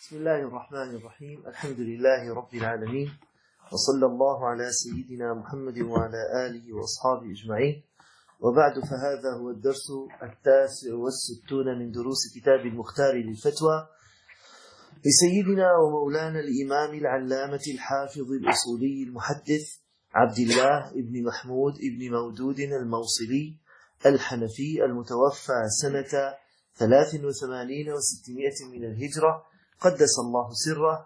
بسم الله الرحمن الرحيم. الحمد لله رب العالمين، وصلى الله على سيدنا محمد وعلى آله وأصحابه أجمعين، وبعد، فهذا هو الدرس 69 من دروس كتاب المختار للفتوى لسيدنا ومولانا الإمام العلامة الحافظ الأصولي المحدث عبد الله ابن محمود ابن مودود الموصلي الحنفي المتوفى سنة 83 و600 من الهجرة، قدس الله سره،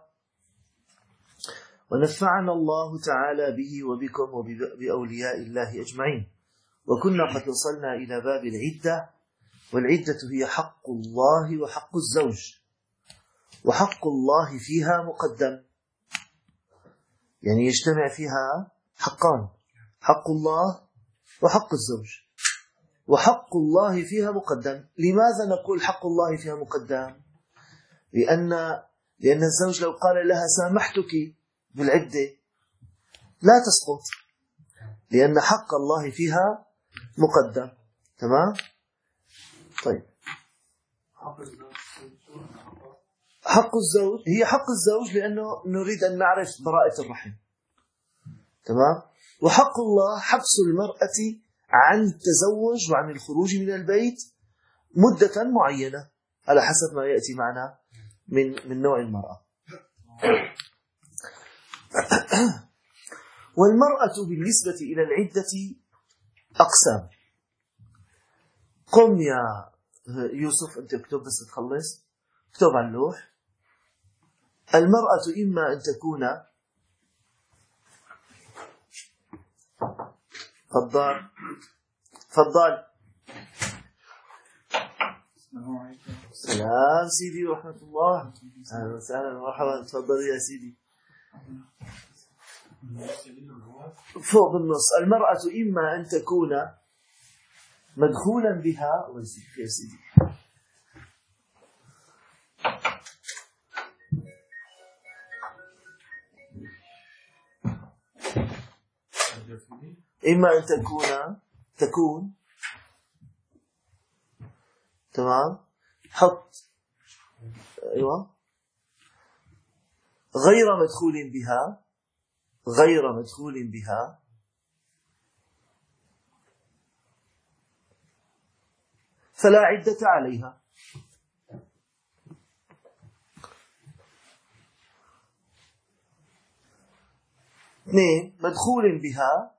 ونفعنا الله تعالى به وبكم وبأولياء الله أجمعين. وكنا قد وصلنا إلى باب العدة، والعدة هي حق الله وحق الزوج، وحق الله فيها مقدم، يعني يجتمع فيها حقان: حق الله وحق الزوج، وحق الله فيها مقدم. لماذا نقول حق الله فيها مقدم؟ لأن الزوج لو قال لها سامحتك بالعدة لا تسقط، لأن حق الله فيها مقدم. تمام؟ طيب، حق الزوج هي حق الزوج لأنه نريد أن نعرف براءة الرحم. تمام؟ وحق الله حبس المرأة عن التزوج وعن الخروج من البيت مدة معينة على حسب ما يأتي معنا من نوع المرأة. والمرأة بالنسبة إلى العدة أقسام. قم يا يوسف، أنت اكتب بس تخلص، اكتب على اللوح. المرأة إما أن تكون تفضل. سلام سيدي ورحمة الله، أهلا وسهلا ومرحبا. تفضل يا سيدي، فوق بالنص. المرأة إما أن تكون مدخولا بها، ويسيك يا سيدي، إما أن تكون تمام، حط أيوة، غير مدخول بها فلا عدة عليها. 2 مدخول بها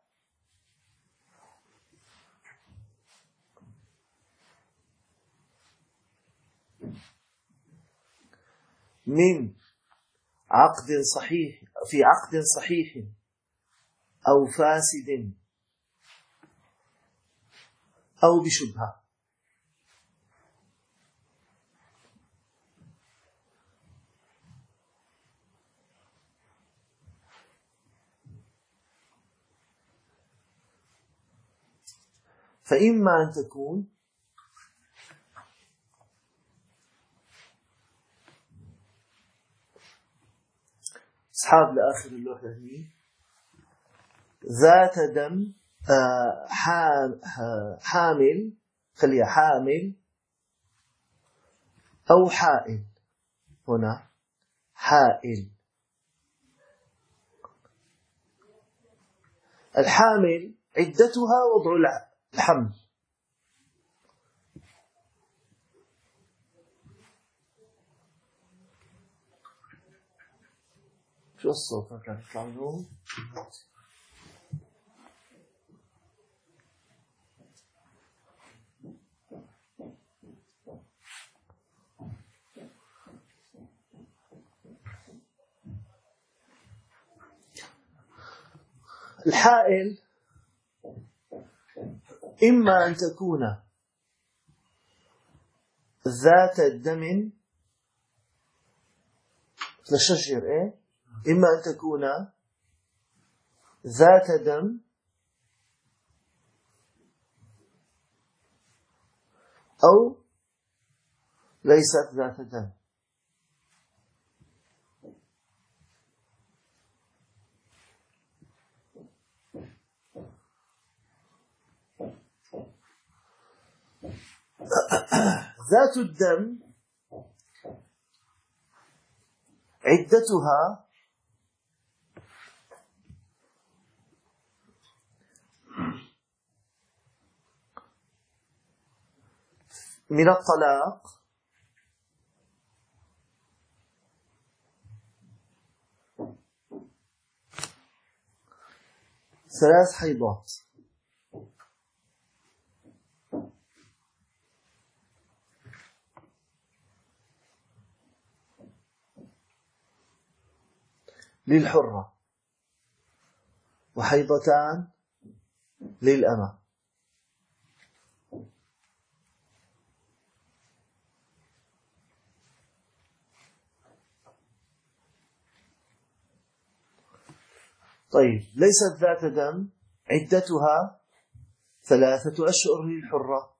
من عقد صحيح، في عقد صحيح أو فاسد أو بشبهة. فإما أن تكون أصحاب لآخر اللوحة هي ذات دم، حامل، خليها حامل أو حائل. هنا حائل. الحامل عدتها وضع الحمل. شو الصوت ما كان يطلع منه؟ الحائل إما أن تكون ذات الدم للشجر، إما أن تكون ذات دم أو ليست ذات دم. ذات الدم عدتها من الطلاق ثلاث حيضات. للحرة وحيضتان للأمة. طيب ليست ذات دم، عدتها 3 أشهر للحرة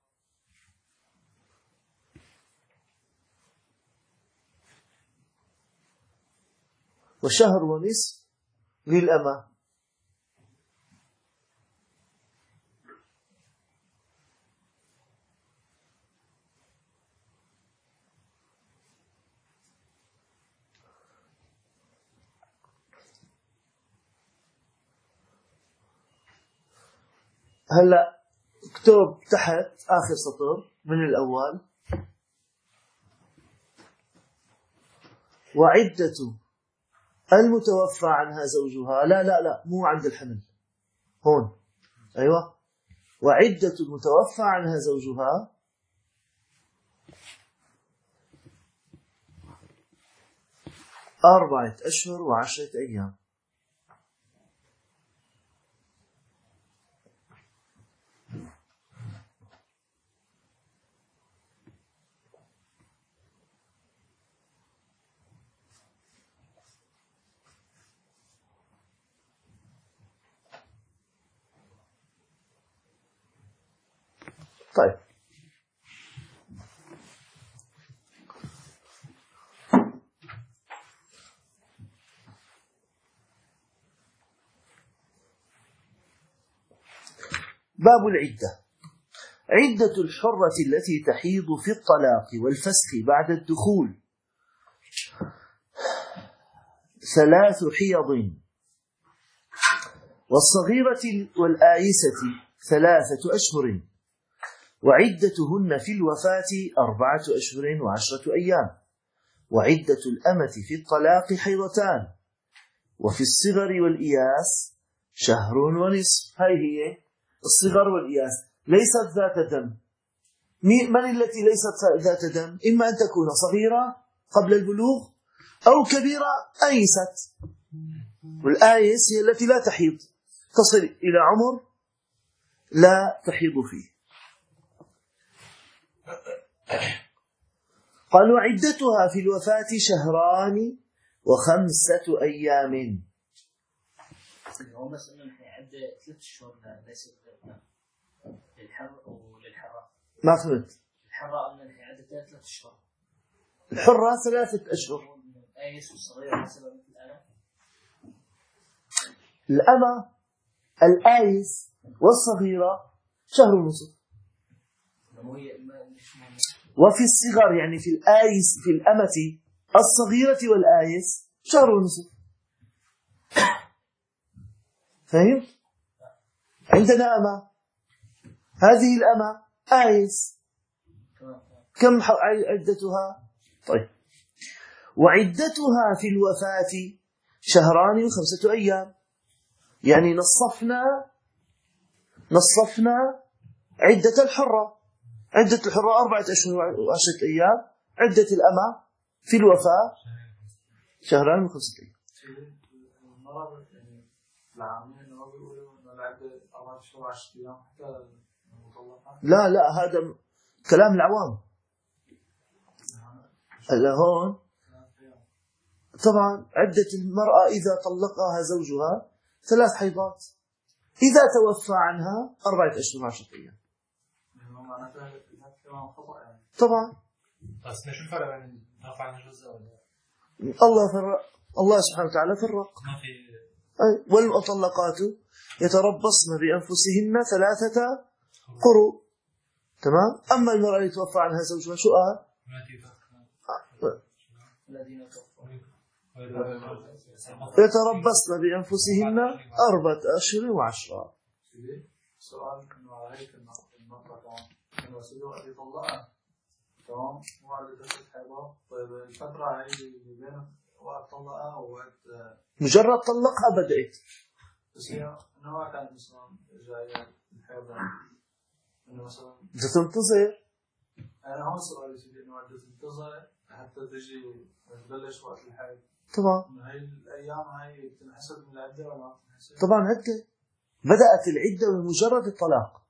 وشهر ونصف للأمة. هلا اكتب تحت آخر سطر من الأول: وعدة المتوفى عنها زوجها. لا مو عند الحمل، هون. أيوة، وعدة المتوفى عنها زوجها 4 أشهر و10 أيام. طيب باب العدة. عدة الحرة التي تحيض في الطلاق والفسخ بعد الدخول 3 حيض، والصغيرة والآيسة 3 أشهر، وعدتهن في الوفاة 4 أشهر و10 أيام، وعدة الأمة في الطلاق حيضتان، وفي الصغر والإياس 1 شهر ونصف. هاي هي الصغر والإياس، ليست ذات دم. من التي ليست ذات دم؟ إما أن تكون صغيرة قبل البلوغ أو كبيرة أيست، والآيس هي التي لا تحيض، تصل إلى عمر لا تحيض فيه. قال: وعدتها في الوفاة 2 شهر و5 أيام. هو مثلا عدة 3 شهور ليس للحر وللحرة. ما فهمت. الحرة أن عدة 3 شهور، الحرة 3 أشهر. الآيس والصغيرة مثلا مثل الأمة الآيس والصغيرة 1 شهر ونصف. وفي الصغر يعني في الآيس، في الأمة الصغيرة والآيس 1 شهر ونصف. فهم؟ عندنا أمة، هذه الأمة آيس، كم عدتها؟ طيب، وعدتها في الوفاة 2 شهر و5 أيام. يعني نصفنا عدة الحرة. عدة الحرة 4 أشهر و10 أيام، عدة الأمة في الوفاة 2 شهر و5 أيام. لا هذا كلام العوام. هلا هون طبعا عدة المرأة إذا طلقها زوجها 3 حيضات، إذا توفى عنها 4 أشهر و10 أيام. طبعا بس نشوف الفرق بين رفع عن الجزء ولا الله سبحانه وتعالى فرق. ما في. والمطلقات يتربصن بأنفسهن 3 قروء. تمام. أما المرأة اللي توفى عنها زوجها شو قال؟ يتربصن بأنفسهن 4 أشهر و10. سؤال انه هيك المطلق كان وسيله اللي طلقها تمام وقعدت تحبها. طيب الفتره هي بين وقت طلقها ووقت مجرد طلقها بدأت. بس هي انه كانت مثلا جايه الحيض انه مثلا بدها تنتظر. انا هون سؤالي سيدي انه بدها تنتظر حتى تجي تبلش وقت الحيض. طبعا هي الايام هاي بتنحسب من العده ولا ما بتنحسب؟ طبعا عدة. بدأت العدة بمجرد الطلاق.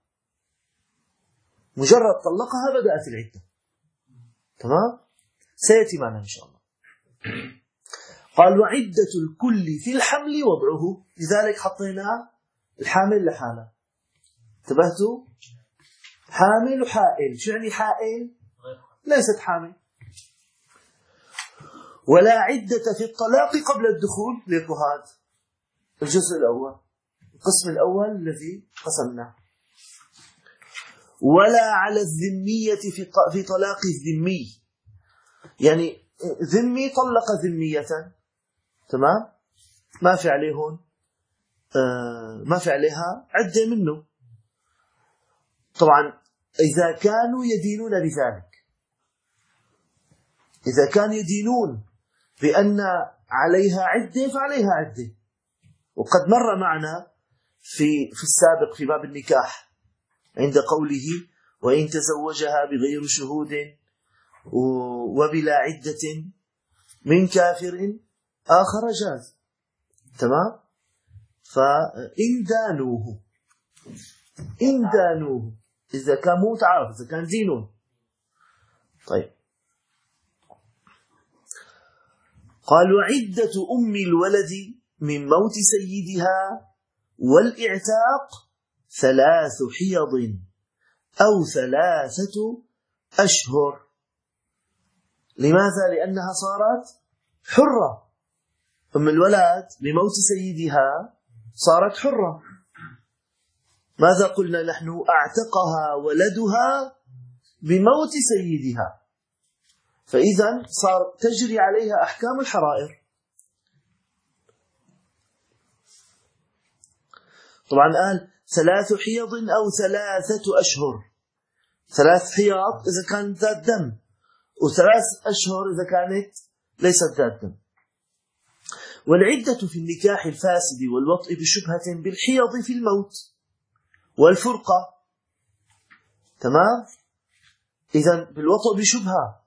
مجرد طلقها بدأت العدة. تمام؟ سيأتي معنا إن شاء الله. قال وعدة الكل في الحمل وضعه. لذلك حطينا الحامل لحالة. انتبهتوا؟ حامل وحائل. شو يعني حائل؟ ليست حامل. ولا عدة في الطلاق قبل الدخول. ليكو هذا الجزء الأول، القسم الأول الذي قسمناه. ولا على الذمية في طلاق الذمي. يعني ذمي طلق ذمية، تمام؟ ما في عليه هون ما في عليها عدة منه. طبعا إذا كانوا يدينون بذلك، إذا كانوا يدينون بأن عليها عدة فعليها عدة. وقد مر معنا في السابق في باب النكاح عند قوله وإن تزوجها بغير شهود وبلا عدة من كافر آخر جاز. تمام؟ فإن دانوه إذا كان مو متعارف، إذا كان دينون. طيب قال وعدة أم الولد من موت سيدها والإعتاق 3 حيض أو 3 أشهر. لماذا؟ لأنها صارت حرة. أم الولد بموت سيدها صارت حرة. ماذا قلنا نحن؟ أعتقها ولدها بموت سيدها، فإذا صار تجري عليها أحكام الحرائر. طبعا قال 3 حيض أو 3 أشهر. 3 حيض إذا كانت ذات دم، و3 أشهر إذا كانت ليست ذات دم. والعدة في النكاح الفاسد والوطء بشبهة بالحيض في الموت والفرقة. تمام؟ إذن بالوطء بشبهة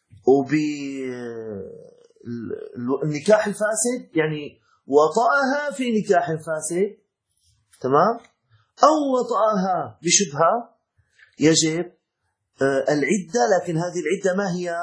وبالنكاح الفاسد يعني وطأها في نكاح فاسد، تمام، أو وطأها بشبهة يجب العدة. لكن هذه العدة ما هي؟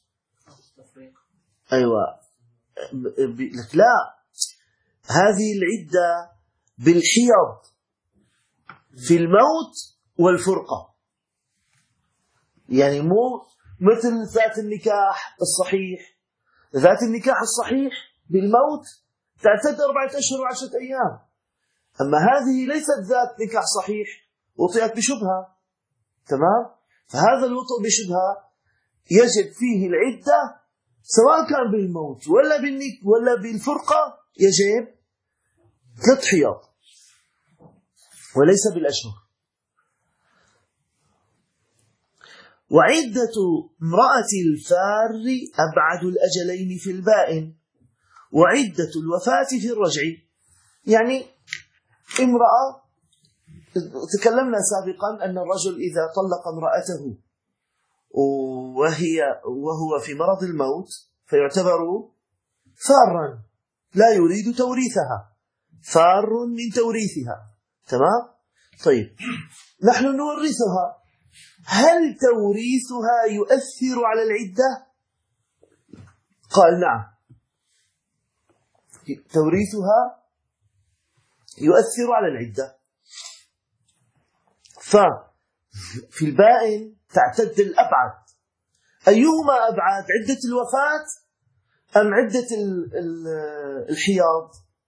أيوة لك لا، هذه العدة بالحيض في الموت والفرقة. يعني مو مثل ذات النكاح الصحيح. ذات النكاح الصحيح بالموت تعتد 4 أشهر و10 أيام. أما هذه ليست ذات نكاح صحيح، وطئت بشبهة. تمام؟ فهذا الوطء بشبهة يجب فيه العدة، سواء كان بالموت ولا بالفرقة، يجب 3 حيض وليس بالأشهر. وعدة امرأة الفار أبعد الأجلين في البائن، وعدة الوفاة في الرجع. يعني امرأة، تكلمنا سابقا أن الرجل إذا طلق امرأته وهو في مرض الموت فيعتبر فارا لا يريد توريثها، فار من توريثها. تمام؟ طيب نحن نورثها، هل توريثها يؤثر على العدة؟ قال نعم، توريثها يؤثر على العدة. ففي البائن تعتد الأبعد. أيهما أبعد، عدة الوفاة أم عدة الحياض؟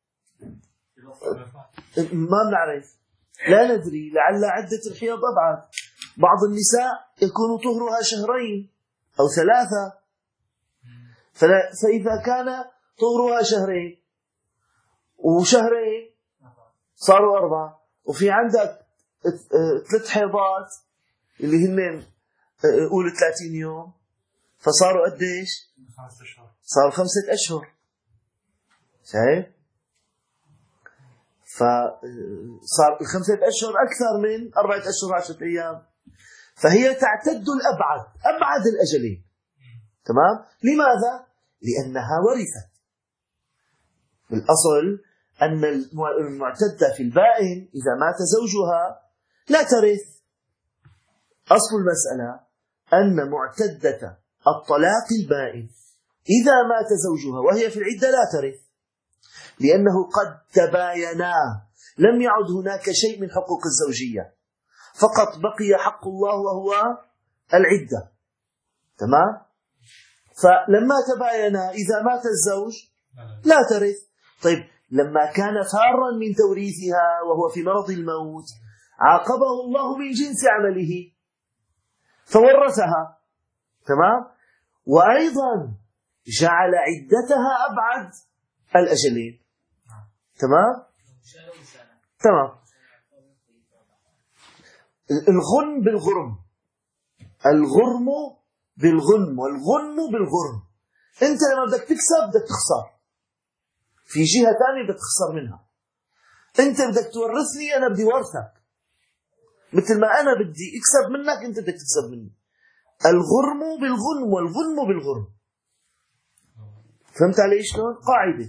ما نعرف، لا ندري، لعل عدة الحياض أبعد. بعض النساء يكون طهرها 2 أو 3 شهور. فإذا كان طهرها شهرين وشهرين صاروا 4، وفي عندك 3 حيضات اللي هن قول 30 يوم، فصاروا قديش؟ 5 أشهر. صاروا 5 أشهر. شايف؟ فصار ال5 أشهر أكثر من 4 أشهر 10 أيام، فهي تعتد أبعد الأجلين. تمام؟ لماذا؟ لأنها ورثت. بالأصل أن المعتدة في البائن إذا مات زوجها لا ترث. أصل المسألة أن معتدة الطلاق البائن إذا مات زوجها وهي في العدة لا ترث، لأنه قد تباينا، لم يعد هناك شيء من حقوق الزوجية، فقط بقي حق الله وهو العدة. تمام؟ فلما تباينا إذا مات الزوج لا ترث. طيب لما كان فارا من توريثها وهو في مرض الموت عاقبه الله من جنس عمله فورثها. تمام؟ وأيضا جعل عدتها أبعد الأجلين. تمام؟ تمام. الغنم بالغرم، الغرم بالغنم والغنم بالغرم. أنت لما بدك تكسب بدك تخسر، في جهة ثانية بدك تخسر منها. أنت بدك تورثني، أنا بدي ورثك، مثل ما أنا بدي أكسب منك أنت بدك تكسب مني. الغرم بالغنم والغنم بالغرم. فهمت علي شلون؟ قاعدة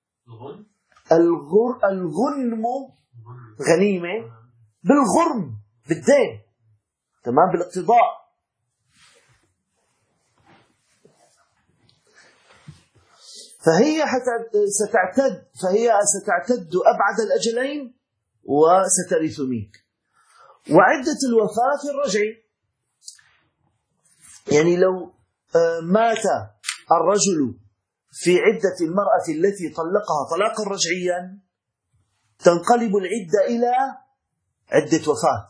الغنم غنيمة بالغرم بالدين. تمام؟ بالاقتضاء. فهي ستعتد أبعد الأجلين وسترث منك. وعدة الوفاة في الرجع، يعني لو مات الرجل في عدة المرأة التي طلقها طلاقا رجعيا تنقلب العدة إلى عدة وفاة،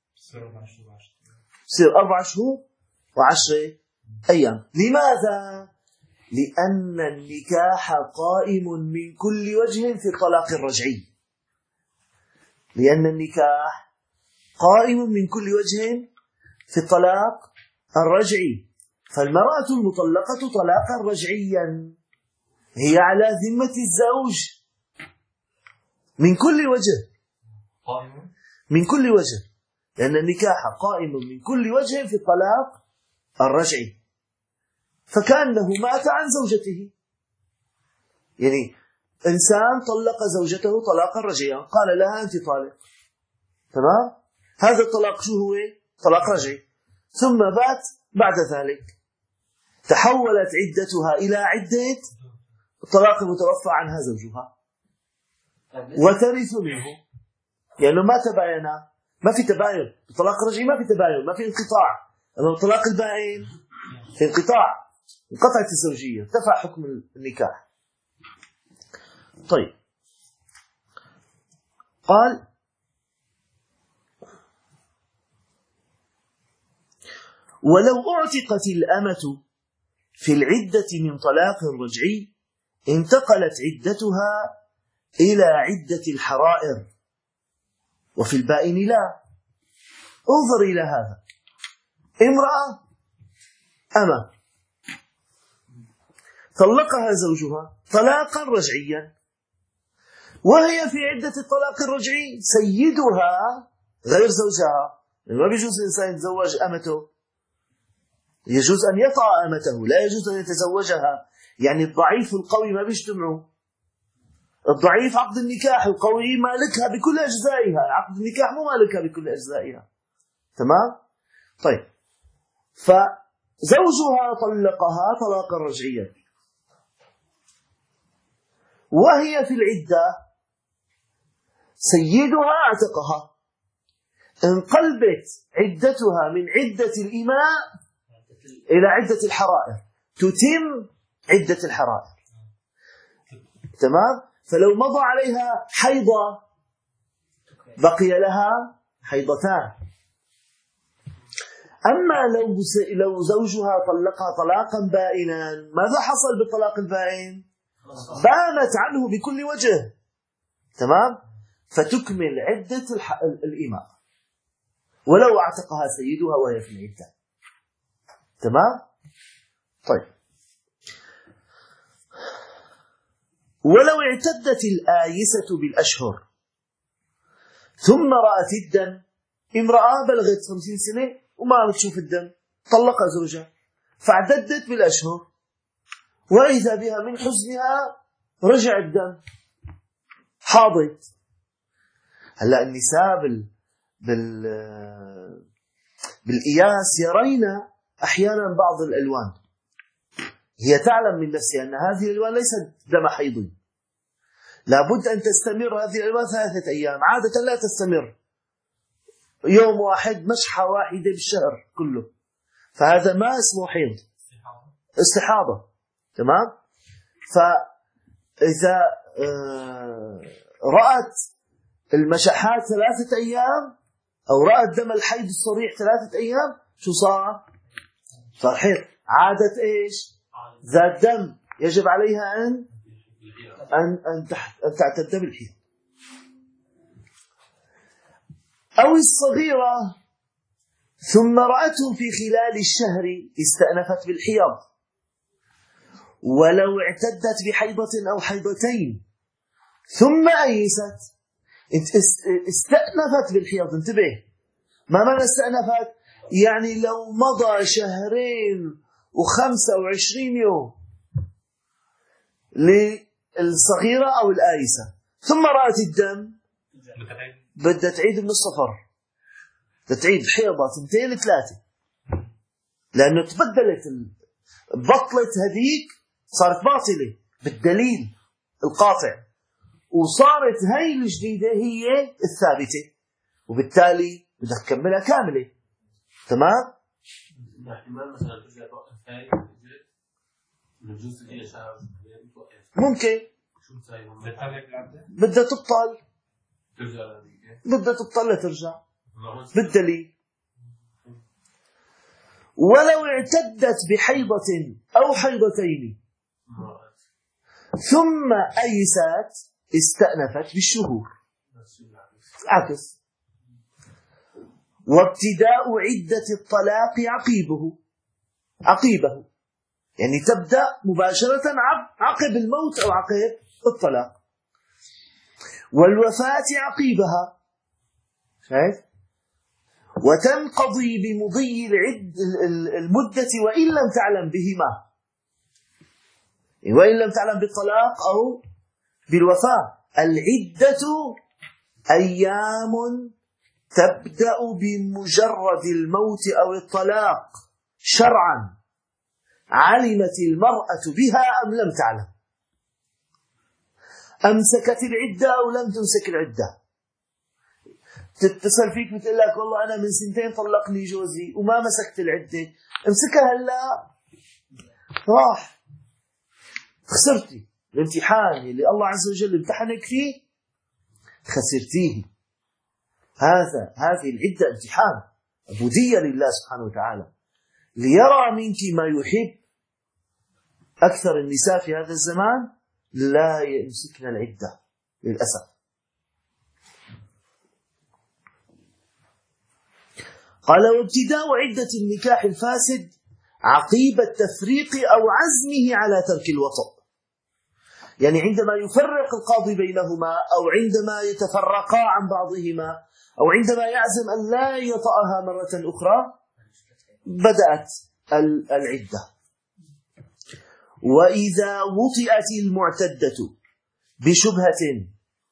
تصير 4 شهور و10 أيام. لماذا؟ لأن النكاح قائم من كل وجه في الطلاق الرجعي. لأن النكاح قائم من كل وجه في الطلاق الرجعي، فالمرأة المطلقة طلاقا رجعيا هي على ذمة الزوج من كل وجه، من كل وجه، لأن النكاح قائم من كل وجه في الطلاق الرجعي، فكأنه مات عن زوجته. يعني إنسان طلق زوجته طلاقا رجعيا، قال لها أنت طالق. تمام؟ هذا الطلاق شو هو؟ طلاق رجعي. ثم بات بعد ذلك تحولت عدتها إلى عدة الطلاق المتوفى عنها زوجها وترث منه، يعني ما تباينا، ما في تباين. الطلاق الرجعي ما في تباين، ما في انقطاع. أما الطلاق البائن في انقطاع، انقطعت الزوجية، ارتفع حكم النكاح. طيب، قال ولو أعتقت الأمة في العدة من طلاق رجعي انتقلت عدتها إلى عدة الحرائر، وفي البائن لا. انظر إلى هذا، امرأة أمة طلقها زوجها طلاقا رجعيا وهي في عدة الطلاق الرجعي، سيدها غير زوجها. ما بيجوز الإنسان يتزوج أمته، يجوز أن يطأ أمته، لا يجوز أن يتزوجها. يعني الضعيف والقوي ما بيجتمعوا. الضعيف عقد النكاح، القوي مالكها بكل أجزائها. عقد النكاح مو مالكها بكل أجزائها. تمام؟ طيب، فزوجها طلقها طلاقا رجعيا وهي في العدة، سيدها اعتقها، انقلبت عدتها من عدة الإماء إلى عدة الحرائر، تتم عدة الحرائر. تمام؟ فلو مضى عليها حيضة بقي لها حيضتان. أما لو زوجها طلقها طلاقا بائنا، ماذا حصل بالطلاق البائن؟ بانت عنه بكل وجه، تمام، فتكمل عدة الإماء ولو اعتقها سيدها وهي في العدة. تمام. طيب، ولو اعتدت الآيسة بالأشهر ثم رأت الدم، امرأة بلغت 50 سنة وما عم تشوف الدم، طلق زوجها فاعتدت بالأشهر، وإذا بها من حزنها رجع الدم، حاضت. هلا النساء بالإياس يرين أحيانا بعض الألوان، هي تعلم من نفسها أن هذه الألوان ليست دم حيض، لابد أن تستمر هذه الألوان 3 أيام، عادة لا تستمر يوم واحد، مشحة واحدة بالشهر كله، فهذا ما اسمه حيض، استحاضة. تمام. فإذا رأت المشحات 3 أيام أو رأت دم الحيض الصريح 3 أيام، شو صار؟ صار حيض. عادة إيش؟ ذات دم يجب عليها أن تعتد بالحيض. أو الصغيرة ثم رأته في خلال الشهر استأنفت بالحيض، ولو اعتدت بحيضة أو حيضتين ثم أيست استأنفت بالحيض. انتبه، ما معنى استأنفت؟ يعني لو مضى 2 و25 يوم للصغيرة أو الآيسة ثم رأت الدم، بدها تعيد من الصفر، تعيد حيضة 2 3، لأنه تبدلت، بطلت هذيك صارت باطلة بالدليل القاطع، وصارت هاي الجديدة هي الثابتة، وبالتالي بدك تكملها كاملة. تمام. ممكن بدها تبطل، لترجع بالدليل. ولو اعتدت بحيضة أو حيضتين ثم أيست استأنفت بالشهور، عكس. وابتداء عدة الطلاق عقيبه، يعني تبدأ مباشرة عقب الموت أو عقب الطلاق. والوفاة عقيبها، شايف؟ وتنقضي بمضي المدة وإن لم تعلم بهما، وإن لم تعلم بالطلاق أو بالوفاة. العدة أيام تبدأ بمجرد الموت أو الطلاق شرعا، علمت المرأة بها أم لم تعلم، أمسكت العدة أو لم تمسك العدة. تتصل فيك بتقول لك والله أنا من 2 طلقني جوزي وما مسكت العدة، امسكها هلا، راح خسرتي الامتحان اللي الله عز وجل امتحنك فيه، خسرتيه. هذه العدة امتحان، عبودية لله سبحانه وتعالى، ليرى منك ما يحب. أكثر النساء في هذا الزمان لا يمسكن العدة للأسف. قال: وابتداء عدة النكاح الفاسد عقيب التفريق أو عزمه على ترك الوطء، يعني عندما يفرق القاضي بينهما، أو عندما يتفرقا عن بعضهما، أو عندما يعزم أن لا يطأها مرة أخرى، بدأت العدة. وإذا وطئت المعتدة بشبهة،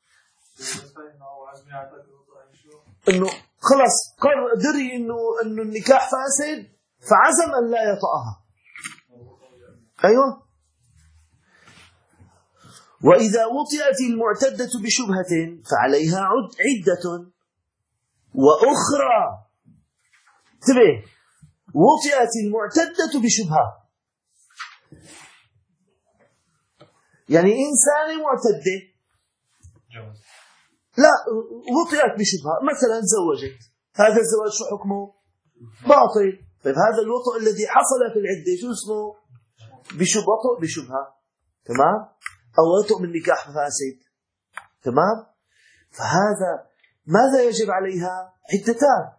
إنه خلص دري إنه النكاح فاسد فعزم أن لا يطأها. أيوة. وإذا وطئت المعتدة بشبهة فعليها عدة. وأخرى، انتبه، وطئت المعتدة بشبهة، يعني إنسانة معتدة لا وطئت بشبهة، مثلا زوجت، هذا الزواج شو حكمه؟ باطل. طيب هذا الوطء الذي حصل في العدة شو اسمه؟ وطء بشبهة. تمام. أو وطئ من نكاح فاسد. تمام؟ فهذا ماذا يجب عليها؟ عدتان.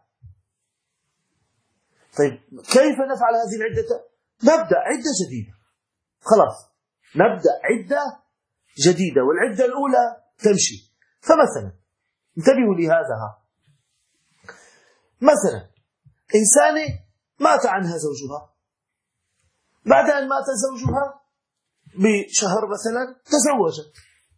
طيب كيف نفعل هذه العدة؟ نبدأ عدة جديدة. خلاص نبدأ عدة جديدة، والعدة الأولى تمشي. فمثلا انتبهوا لهذا، مثلا إنسانة مات عنها زوجها، بعد أن مات زوجها بشهر مثلا تزوجت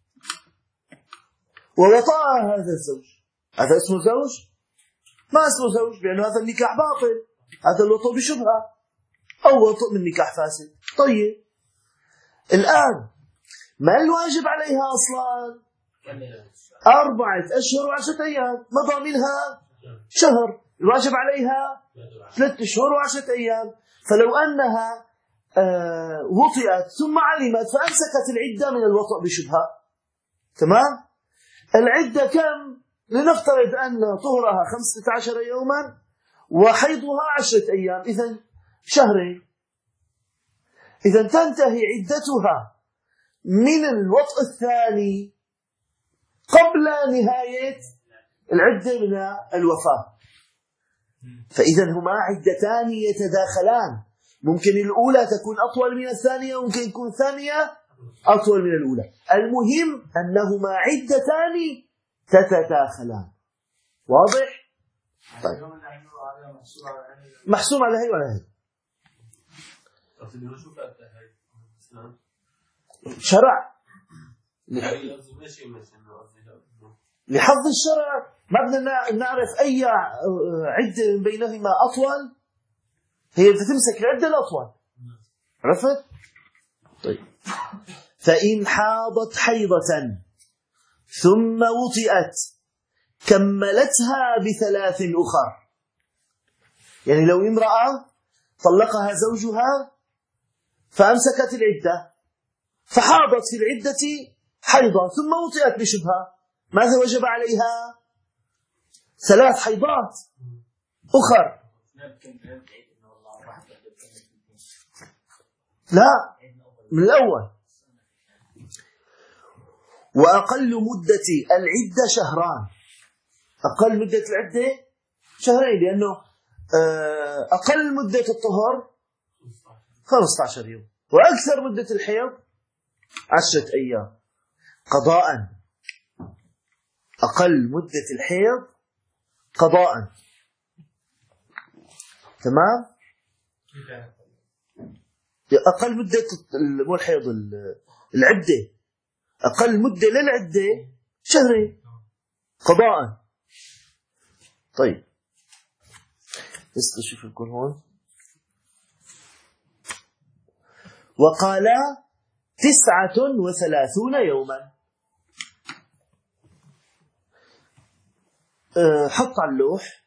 ووطأها هذا الزوج. هذا اسمه زوج؟ ما اسمه زوج، لأن هذا النكاح باطل، هذا الوطء بشبهة أو وطء من نكاح فاسد. طيب الآن ما الواجب عليها أصلا؟ 4 أشهر و10 أيام، مضى منها شهر، الواجب عليها 3 أشهر و10 أيام. فلو أنها وطئت ثم علمت فأمسكت العدة من الوطء بشبهة، تمام؟ العدة كم؟ لنفترض أن طهرها 15 يوما وحيضها 10 أيام، إذن شهرين. إذن تنتهي عدتها من الوطء الثاني قبل نهاية العدة من الوفاة. فإذن هما عدتان يتداخلان، ممكن الأولى تكون أطول من الثانية، وممكن تكون الثانية أطول من الأولى. المهم أنهما عدتان تتداخلان. واضح؟ طيب. محسوم على هي ولا هي؟ شرع لحظ الشرع، ما بدنا نعرف أي عدة بينهما أطول، هي بدها تمسك العدة الأطول. عرفت؟ طيب. فإن حاضت حيضة ثم وطئت كملتها ب3 أخر. يعني لو امرأة طلقها زوجها فأمسكت العدة فحاضت في العدة حيضة ثم وطئت بشبهة، ماذا وجب عليها؟ 3 حيضات أخر. لا، من الأول. وأقل مدة العدة شهران. أقل مدة العدة شهرين، لأنه أقل مدة الطهر 15 يوم، وأكثر مدة الحيض 10 أيام قضاء. أقل مدة الحيض قضاء. تمام؟ أقل مدة مو الحيض، العدة، أقل مدة للعدة شهرين قضاء. طيب بس شوف الكل هون. وقال 39 يوما. حط على اللوح.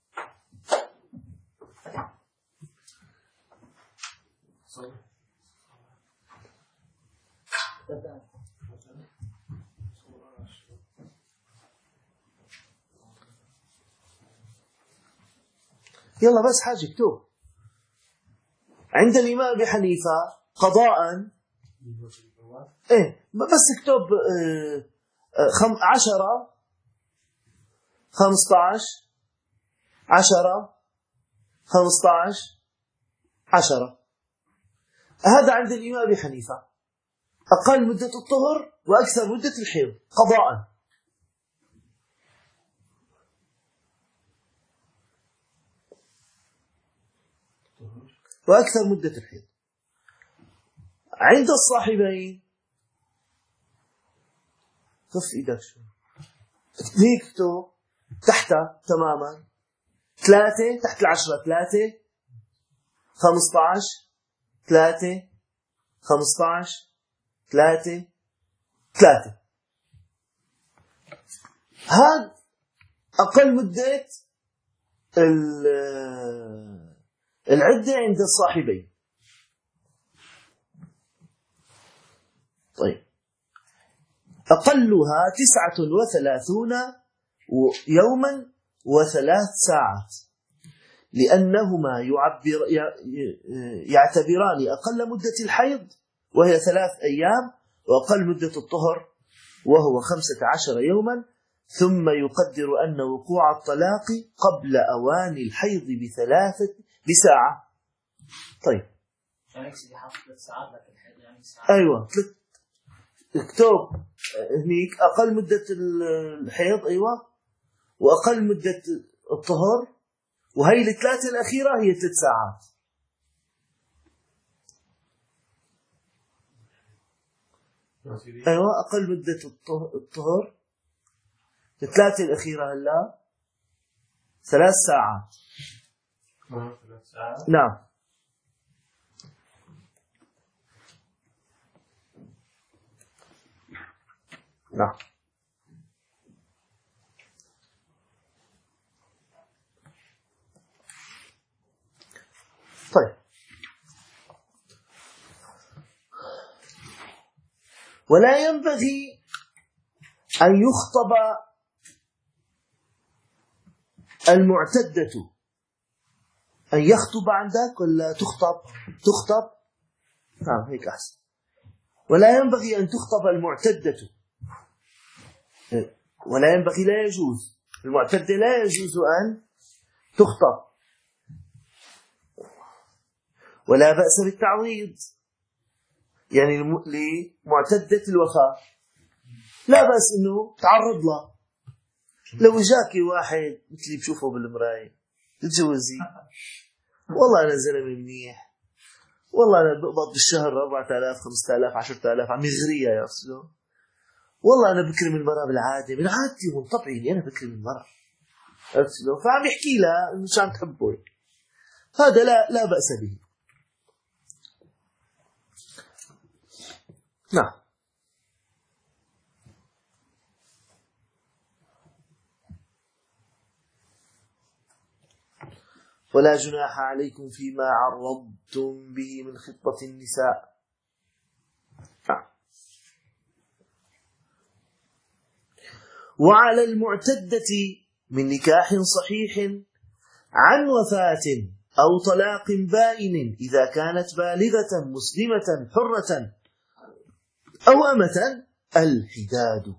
يلا بس حاجة اكتب. عند الإمام أبي حنيفة قضاء، بس اكتب 10 15 10 15 10. هذا عند الإمام أبي حنيفة أقل مدة الطهر وأكثر مدة الحيض قضاء. وأكثر مدة الحيض. عند الصاحبين خف إيدك شوي هيك تحتها تماما 3 تحت 10 3 15 3 15 3 3. هذا أقل مدة العدة عند الصاحبين. طيب أقلها 39 يوما و3 ساعات، لأنهما يعتبران أقل مدة الحيض وهي 3 أيام، وأقل مدة الطهر وهو 15 يوما، ثم يقدر أن وقوع الطلاق قبل أوان الحيض بساعة. طيب كان يقصد يحط 3 ساعات لكن الحيض يعني ساعة. أيوة، اكتب هنيك أقل مدة الحيض، أيوة، وأقل مدة الطهر، وهي الثلاثة الأخيرة هي 3 ساعات. أيوة، أقل مدة الطهر الثلاثة الأخيرة هلا 3 ساعات. 3 ساعات. نعم. نعم. طيب، ولا ينبغي أن يخطب المعتدة. أن يخطب عندك ولا تخطب؟ تخطب. نعم، هيك أحسن. ولا ينبغي أن تخطب المعتدة، ولا ينبغي، لا يجوز، المعتدة لا يجوز أن تخطب. ولا بأس بالتعويض، يعني لمعتدة الوفاة لا بأس إنه تعرض له. لو جاكي واحد مثلي بشوفه بالمراية تتجوزي، والله أنا زلمة منيح، والله أنا بقبض بالشهر 4000 5000 10000 عم يغريها يا أصله، والله أنا بكرم المرأة بالعادة، من عادتي ومن طبعي أنا بكرم المرأة، فعم يحكي لها مش عم تحبه، هذا لا بأس به. نعم. ولا جناح عليكم فيما عرضتم به من خطبة النساء. نعم. وعلى المعتدة من نكاح صحيح عن وفاة أو طلاق بائن إذا كانت بالغة مسلمة حرة أو أمة الحداد.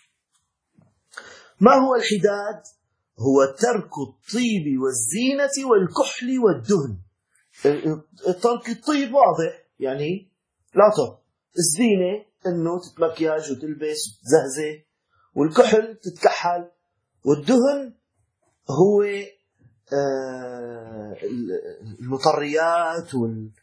ما هو الحداد؟ هو ترك الطيب والزينة والكحل والدهن. ترك الطيب واضح، يعني لا طب. الزينة إنه تتمكياج وتلبس وتزهزه، والكحل تتكحل، والدهن هو المطريات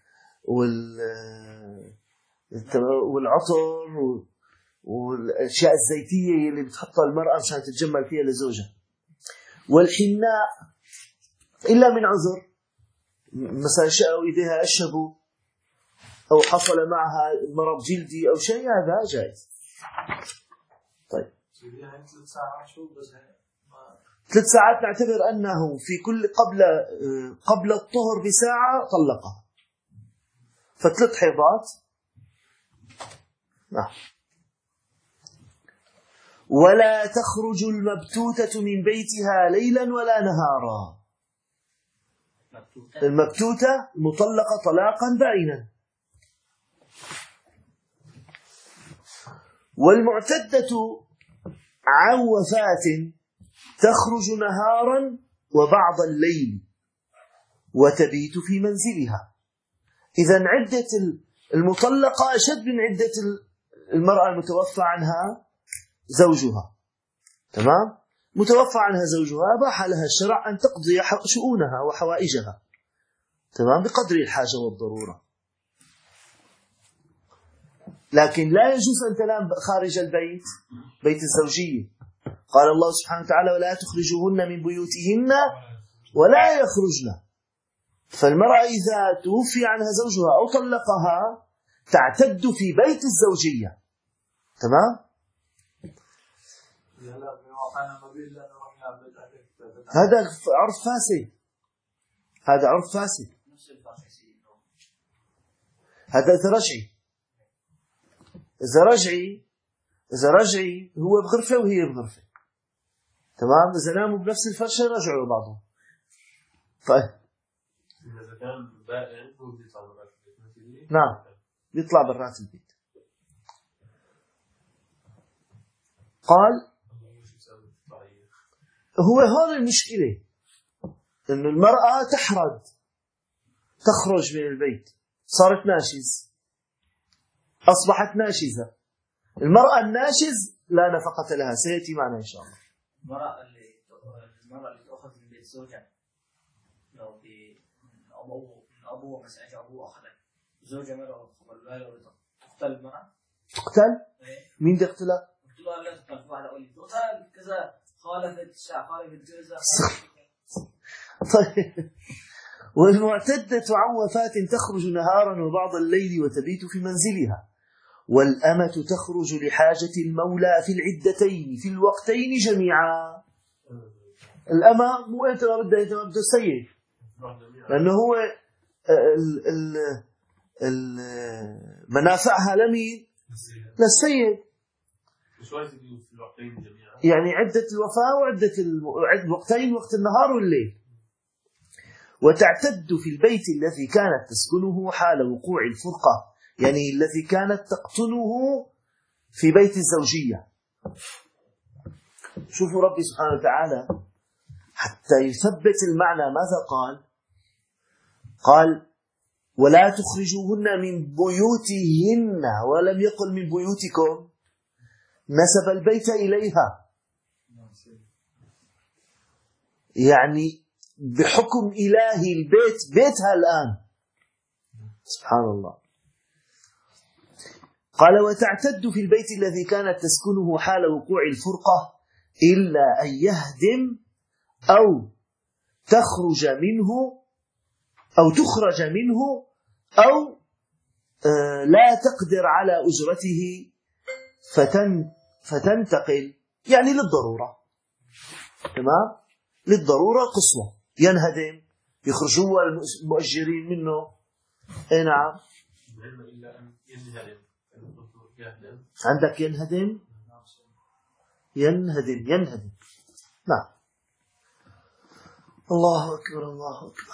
والعطر والأشياء الزيتية اللي بتحطها المرأة مشان تتجمل فيها لزوجها. والحناء إلا من عذر، مثلا شقوا إيديها أشهبوا أو حصل معها مرض جلدي أو شيء، هذا جائز. طيب 3 ساعات نعتبر أنه في كل قبل الطهر بساعة طلقها، ف3 حيضات. نعم. ولا تخرج المبتوتة من بيتها ليلا ولا نهارا. المبتوتة مطلقة طلاقا بائنا. والمعتدة عن وفاة تخرج نهارا وبعض الليل وتبيت في منزلها. إذن عدة المطلقة أشد من عدة المرأة المتوفى عنها زوجها. تمام؟ متوفى عنها زوجها أباح لها الشرع أن تقضي شؤونها وحوائجها، تمام، بقدر الحاجة والضرورة. لكن لا يجوز أن تنام خارج البيت، بيت الزوجية. قال الله سبحانه وتعالى: ولا تخرجوهن من بيوتهن ولا يخرجن. فالمرأة إذا توفي عنها زوجها أو طلقها تعتد في بيت الزوجية. تمام؟ هذا عرف فاسد، هذا عرف فاسد، هذا إذا رجعي هو بغرفة وهي بغرفة، تمام. إذا ناموا بنفس الفرشة رجعوا بعضهم. طيب إذا كان بائن هو بيطلع برات البيت. نعم، بيطلع برات البيت. قال هو هون المشكلة، إنه المرأة تحرد تخرج من البيت، صارت ناشز، أصبحت ناشزة. المرأة الناشز لا نفقة لها، سيأتي معنا إن شاء الله. المرأة اللي تأخذ من بيت زوجها، لو من أبوه مثلا أبوه أخذها زوجها مرة تقتل المرأة. تقتل؟ مين تقتلها؟ تقتلها لا تقتل، واحدة أقول لي تقتل كذا خالفت جوزها. طيب. والمعتدة عن وفاة تخرج نهارا وبعض الليل وتبيت في منزلها. والأمة تخرج لحاجة المولى في العدتين في الوقتين جميعا. الأمة مو أنت بدها السيد، لأنه هو منافعها لمين؟ للسيد. يعني عدة الوفاة وعدة الوقتين، وقت النهار والليل. وتعتد في البيت الذي كانت تسكنه حال وقوع الفرقة، يعني الذي كانت تقتله في بيت الزوجية. شوفوا ربي سبحانه وتعالى حتى يثبت المعنى ماذا قال؟ قال ولا تخرجوهن من بيوتهن، ولم يقل من بيوتكم، نسب البيت إليها، يعني بحكم إلهي البيت بيتها الآن. سبحان الله. قال وتعتد في البيت الذي كانت تسكنه حال وقوع الفرقة إلا أن يهدم أو تخرج منه أو لا تقدر على أجرته فتنتقل، يعني للضرورة. تمام؟ للضرورة قصوى، ينهدم، يخرجوا المؤجرين منه. اي نعم. عندك ينهدم. نعم. الله أكبر الله أكبر.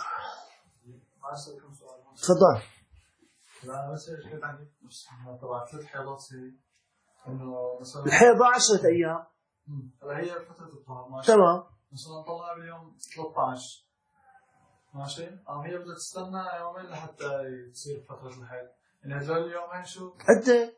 تفضل. لا بس ايش كنت عندي طبعا 3 حيضات انه مثلا الحيضة 10 أيام. هلا هي فترة الطهر ماشي. تمام. مثلا طلع باليوم 13 ماشي. هي بدها تستنى يومين لحتى تصير فترة الحيض، يعني هذول اليومين شو؟ عدة.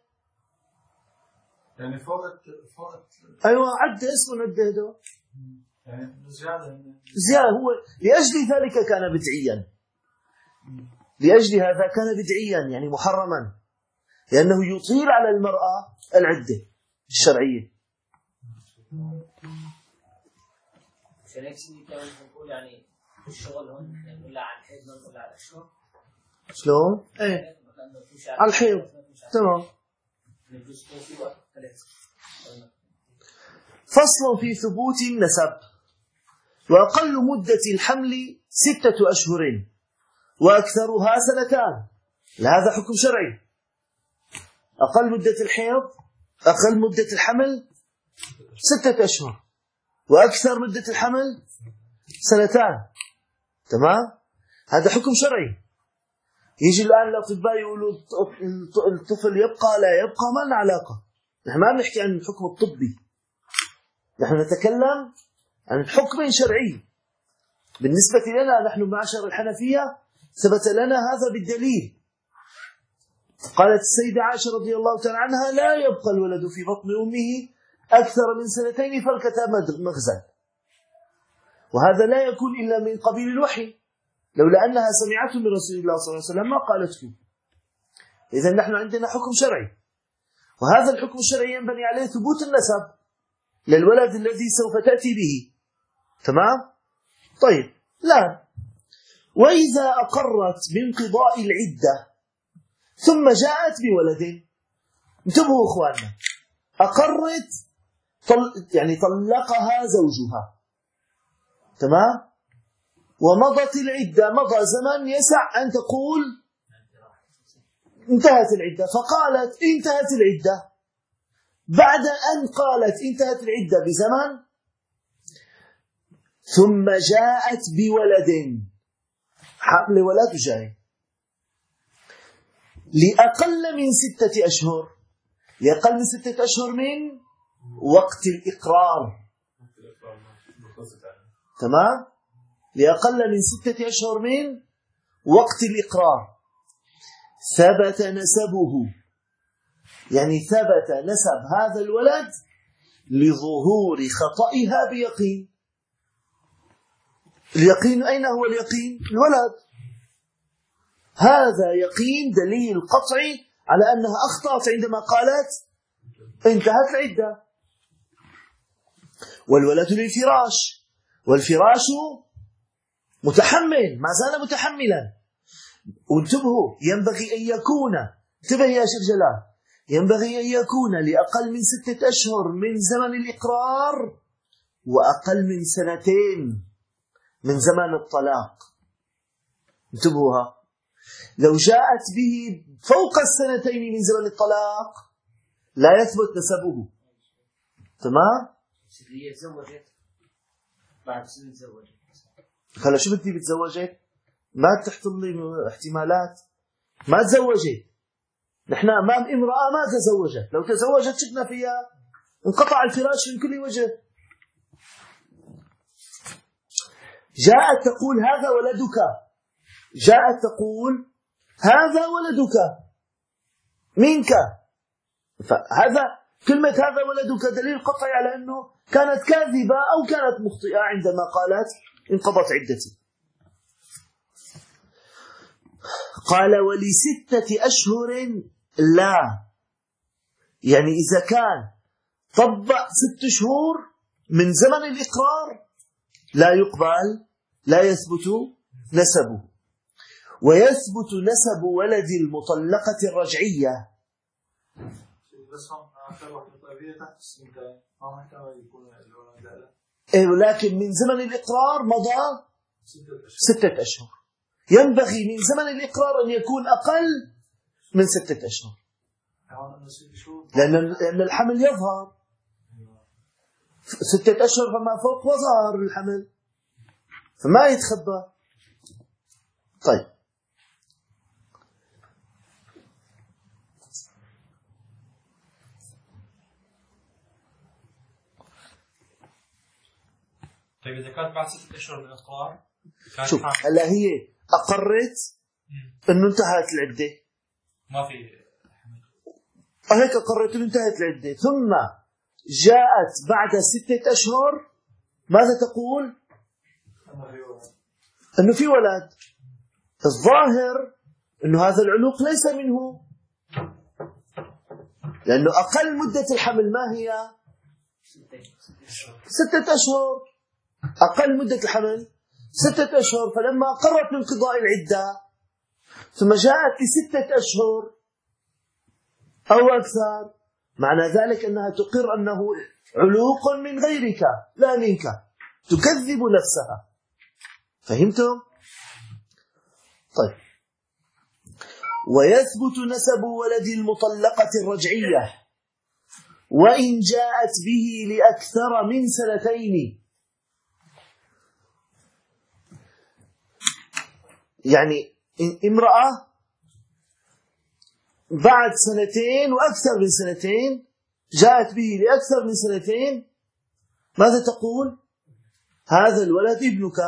يعني فوق أيوة عدة، اسمه عدة هدول. يعني زيادة. هو لأجل ذلك كان بدعيا. لأجل هذا كان بدعيا، يعني محرما، لأنه يطيل على المرأة العدة الشرعية. عشان هيك سيدي كمان بنقول يعني الشغل هون ولا على الحيض ولا على الشهر. شلون؟ ايه على الحيض. تمام. فصل في ثبوت النسب. وأقل مدة الحمل 6 أشهر وأكثرها 2 سنين. هذا حكم شرعي. أقل مدة الحيض، أقل مدة الحمل 6 أشهر، وأكثر مدة الحمل 2 سنين. تمام؟ هذا حكم شرعي. يجي الآن الأطباء يقولوا الطفل يبقى لا يبقى، ما لنا علاقة. نحن ما بنحكي عن الحكم الطبي، نحن نتكلم عن حكم شرعي. بالنسبة لنا نحن معشر الحنفية ثبت لنا هذا بالدليل. قالت السيدة عائشة رضي الله تعالى عنها لا يبقى الولد في بطن أمه أكثر من 2 فالكتاب مغزى. وهذا لا يكون إلا من قبيل الوحي، لولا أنها سمعته من رسول الله صلى الله عليه وسلم ما قالته. إذن نحن عندنا حكم شرعي، وهذا الحكم الشرعي ينبني عليه ثبوت النسب للولد الذي سوف تأتي به. تمام؟ طيب. لا، وإذا أقرت بانقضاء العدة ثم جاءت بولد، انتبهوا أخواننا، أقرت يعني طلقها زوجها، تمام، ومضت العدة، مضى زمن يسع أن تقول انتهت العدة، فقالت انتهت العدة. بعد أن قالت انتهت العدة بزمن ثم جاءت بولد، حمل ولد جاي لأقل من 6 أشهر، لأقل من 6 أشهر من وقت الإقرار. تمام؟ لأقل من 6 أشهر من وقت الإقرار. ثبت نسبه، يعني ثبت نسب هذا الولد لظهور خطئها بيقين. اليقين أين هو اليقين؟ الولد. هذا يقين دليل قطعي على أنها أخطأت عندما قالت انتهت العدة. والولد للفراش، والفراش متحمل، ما زال متحملا. وانتبهوا، ينبغي أن يكون، انتبه يا شيخ جلال، ينبغي أن يكون لأقل من 6 أشهر من زمن الإقرار، وأقل من 2 من زمن الطلاق. انتبهوها، لو جاءت به فوق 2 من زمن الطلاق لا يثبت نسبه. تمام؟ هي تزوجت بعد سنة تزوجت. خلا شو بدي بتزوجت؟ ما تحط لي احتمالات. ما تزوجت، نحن أمام امرأة ما تزوجت. لو تزوجت شفنا فيها انقطع الفراش من كل وجه. جاءت تقول هذا ولدك، جاءت تقول هذا ولدك منك، فهذا كلمة هذا ولدك دليل قطعي على أنه كانت كاذبة أو كانت مخطئة عندما قالت انقضت عدتي. قال ول6 أشهر لا، يعني إذا كان طبق 6 شهور من زمن الإقرار لا يقبل، لا يثبت نسبه. ويثبت نسب ولد المطلقة الرجعية. بس هم اعتبروا الطبيعية تحت السنتين، ما محتاج يكون الولد لكن من زمن الإقرار مضى 6 أشهر. ينبغي من زمن الإقرار أن يكون أقل من 6 أشهر، لأن الحمل يظهر 6 أشهر فما فوق وظهر الحمل، فما يتخبى. طيب، إذا كانت بعد 6 أشهر من الإقرار، شوف هلا هي أقرت إنه انتهت العدة، ما في هيك أقرت إنه انتهت العدة، ثم جاءت بعد 6 أشهر ماذا تقول؟ إنه في ولد. الظاهر إنه هذا العلوق ليس منه، لأنه أقل مدة الحمل ما هي؟ 6 أشهر. أقل مدة الحمل 6 أشهر. فلما قررت من قضاء العدة ثم جاءت ل6 أشهر أو أكثر، معنى ذلك أنها تقر أنه علوق من غيرك لا منك، تكذب نفسها. فهمتم؟ طيب، ويثبت نسب ولد المطلقة الرجعية وإن جاءت به لأكثر من 2. يعني امرأة بعد 2 وأكثر من 2 جاءت به لأكثر من 2، ماذا تقول؟ هذا الولد ابنك.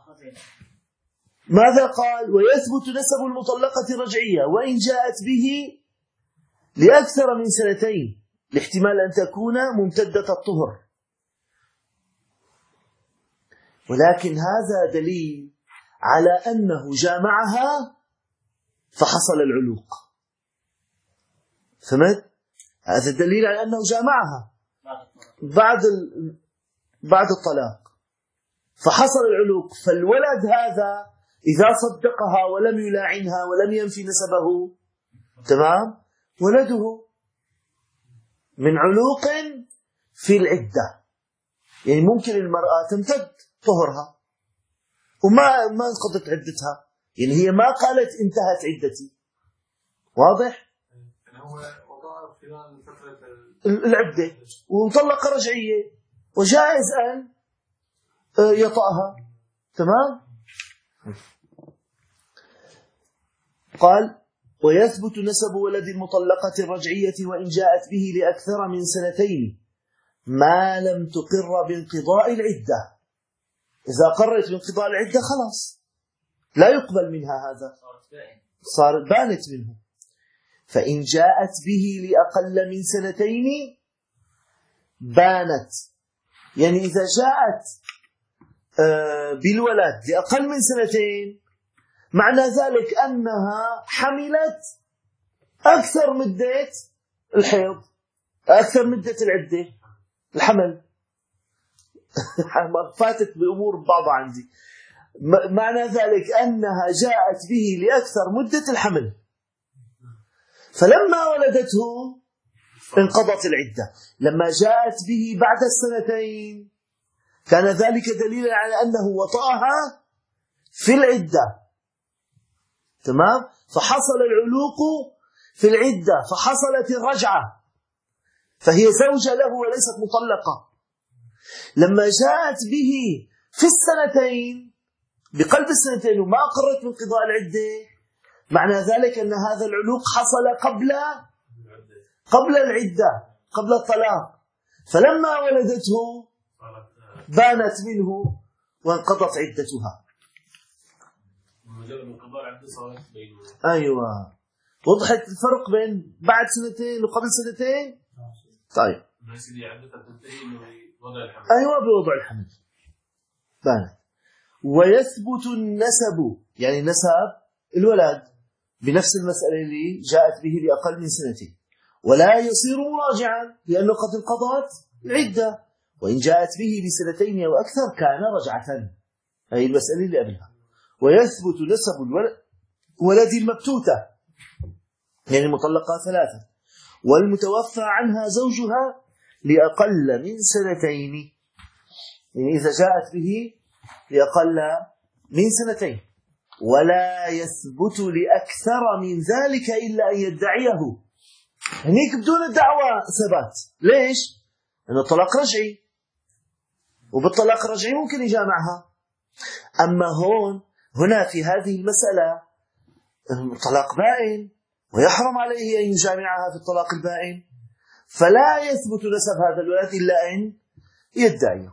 ماذا قال؟ ويثبت نسب المطلقة الرجعية وإن جاءت به لأكثر من 2، لاحتمال أن تكون ممتدة الطهر. ولكن هذا دليل على أنه جامعها فحصل العلوق. فهمت؟ هذا الدليل على أنه جامعها بعد الطلاق فحصل العلوق. فالولد هذا إذا صدقها ولم يلاعنها ولم ينفي نسبه، تمام، ولده من علوق في العدة. يعني ممكن المرأة تمتد طهرها وما انقضت عدتها، يعني هي ما قالت انتهت عدتي. واضح؟ يعني هو وضع خلال فترة العدة ومطلقة رجعية وجائز أن يطأها. تمام؟ قال ويثبت نسب ولد المطلقة الرجعية وإن جاءت به لأكثر من 2، ما لم تقر بانقضاء العدة. إذا قررت بانقضاء العدة خلاص لا يقبل منها هذا، صارت بانت منه. فإن جاءت به لأقل من 2 بانت، يعني إذا جاءت بالولد لأقل من 2 معنى ذلك أنها حملت أكثر مدة الحيض، أكثر مدة العدة الحمل. فاتت بأمور بعضها عندي. معنى ذلك أنها جاءت به لأكثر مدة الحمل، فلما ولدته انقضت العدة. لما جاءت به بعد 2 كان ذلك دليلا على أنه وطأها في العدة، تمام؟ فحصل العلوق في العدة، فحصلت الرجعة، فهي زوجة له وليست مطلقة. لما جاءت به في 2 بقلب 2 وما أقرت من قضاء العدة، معنى ذلك أن هذا العلوق حصل قبل العدة، قبل الطلاق، فلما ولدته بانت منه وانقضت عدتها. مجرد انقضاء العدة صارت بينونة. أيوة، وضحت الفرق بين بعد 2 وقبل 2؟ طيب ما سيدي عدتها تنتهي بوضع الحمل. أيوة، بوضع الحمل بانت. ويثبت النسب، يعني نسب الولد بنفس المسألة اللي جاءت به لأقل من 2، ولا يصير مراجعا لأنه قد انقضت العدة. وإن جاءت به ل2 أو أكثر كان رجعة، هي المسألة اللي قبلها. ويثبت نسب الولد المبتوتة، يعني المطلقة 3 والمتوفى عنها زوجها لأقل من 2، يعني إذا جاءت به لأقل من 2. ولا يثبت لأكثر من ذلك إلا أن يدعيه، هنيك بدون الدعوة ثبات. ليش؟ لأنه الطلاق رجعي، وبالطلاق الرجعي ممكن يجامعها. أما هنا في هذه المسألة طلاق بائن، ويحرم عليه أن يجامعها في الطلاق البائن، فلا يثبت نسب هذا الولد إلا أن يدعيه.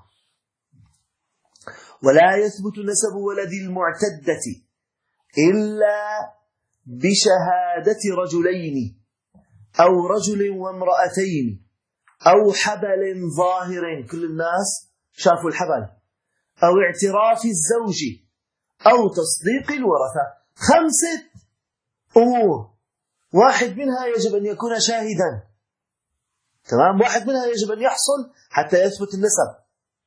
ولا يثبت نسب ولد المعتدة إلا بشهادة رجلين أو رجل وامرأتين أو حبل ظاهر، كل الناس شافوا الحبل، أو اعتراف الزوج أو تصديق الورثة. 5 أمور، واحد منها يجب أن يكون شاهدا، تمام؟ واحد منها يجب أن يحصل حتى يثبت النسب.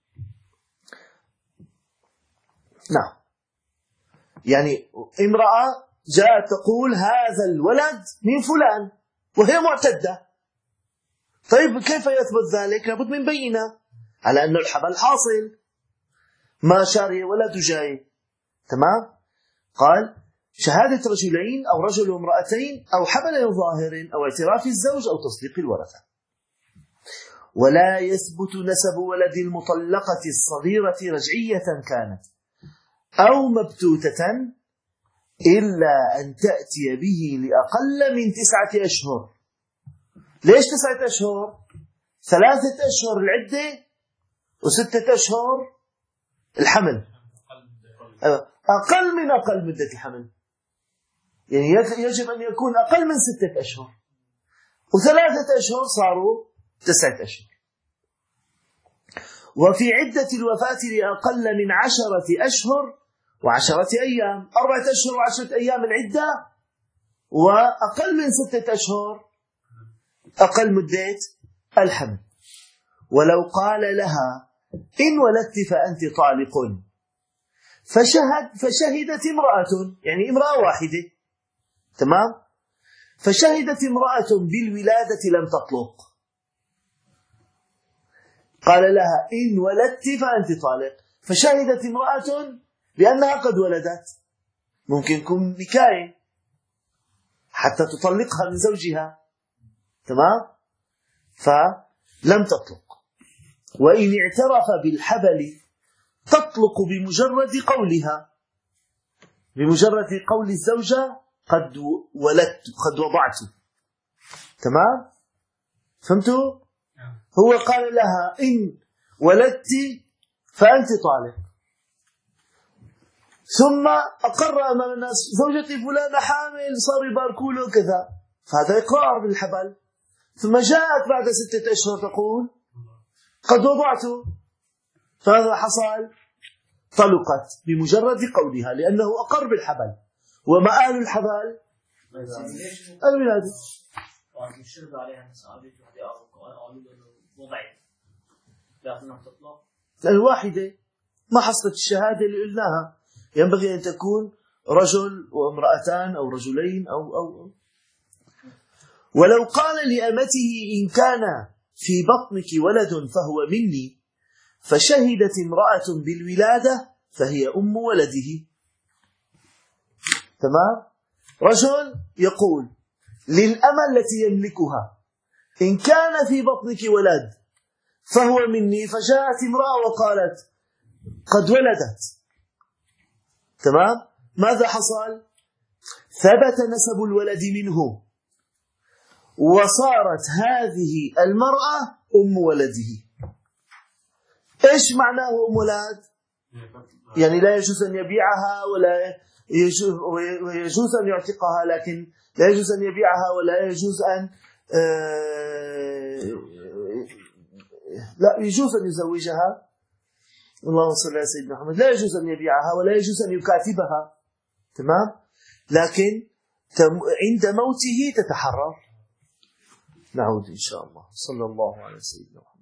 نعم، يعني امرأة جاءت تقول هذا الولد من فلان وهي معتدة، طيب كيف يثبت ذلك؟ لابد من بينة على أن الحبل حاصل، ما شاري ولد جاي، تمام؟ قال شهادة رجلين أو رجل وامرأتين أو حبل ظاهر أو اعتراف الزوج أو تصديق الورثة. ولا يثبت نسب ولد المطلقة الصغيرة رجعية كانت أو مبتوتة إلا أن تأتي به لأقل من 9 أشهر. ليش 9 أشهر؟ 3 أشهر العدة و6 أشهر الحمل، أقل من أقل مدة الحمل، يعني يجب أن يكون أقل من 6 أشهر، و3 أشهر صاروا 9 أشهر. وفي عدة الوفاة لأقل من 10 أشهر و10 أيام، 4 أشهر و10 أيام العدة، وأقل من 6 أشهر أقل مدة الحمل. ولو قال لها إن ولدت فأنت طالق، فشهدت امرأة، يعني امرأة واحدة، تمام؟ فشهدت امرأة بالولادة لم تطلق، قال لها إن ولدت فأنت طالق، فشهدت امرأة بأنها قد ولدت، ممكن يكون نكاية حتى تطلقها من زوجها، تمام؟ فلم تطلق. وإن اعترف بالحبل تطلق بمجرد قولها، بمجرد قول الزوجة قد ولدت، قد وضعت، تمام؟ فهمتوا؟ هو قال لها إن ولدت فأنت طالق، ثم أقر أمام الناس زوجتي فلانة حامل، صار يباركوا كذا، فهذا إقرار بالحبل. ثم جاءت بعد 6 أشهر تقول قد وضعت، فهذا حصل، طلقت بمجرد قولها لأنه أقر بالحبل. ومآل الحبل الولادة. الواحدة ما حصلت الشهادة اللي قلناها، ينبغي أن تكون رجل وامرأتان أو رجلين أو ولو قال لأمته إن كان في بطنك ولد فهو مني، فشهدت امرأة بالولادة فهي أم ولده. تمام؟ رجل يقول للأمة التي يملكها إن كان في بطنك ولد فهو مني، فجاءت امرأة وقالت قد ولدت. تمام؟ ماذا حصل؟ ثبت نسب الولد منه، وصارت هذه المرأة أم ولده. إيش معناه أم ولد؟ يعني لا يجوز أن يبيعها ولا يجوز أن يعتقها، لكن لا يجوز أن يبيعها ولا يجوز أن لا يجوز أن يزوجها. اللهم صل على سيدنا محمد. لا يجوز أن يبيعها ولا يجوز أن يكاتبها. تمام؟ لكن عند موته تتحرر. نعود إن شاء الله. صلى الله على سيدنا محمد.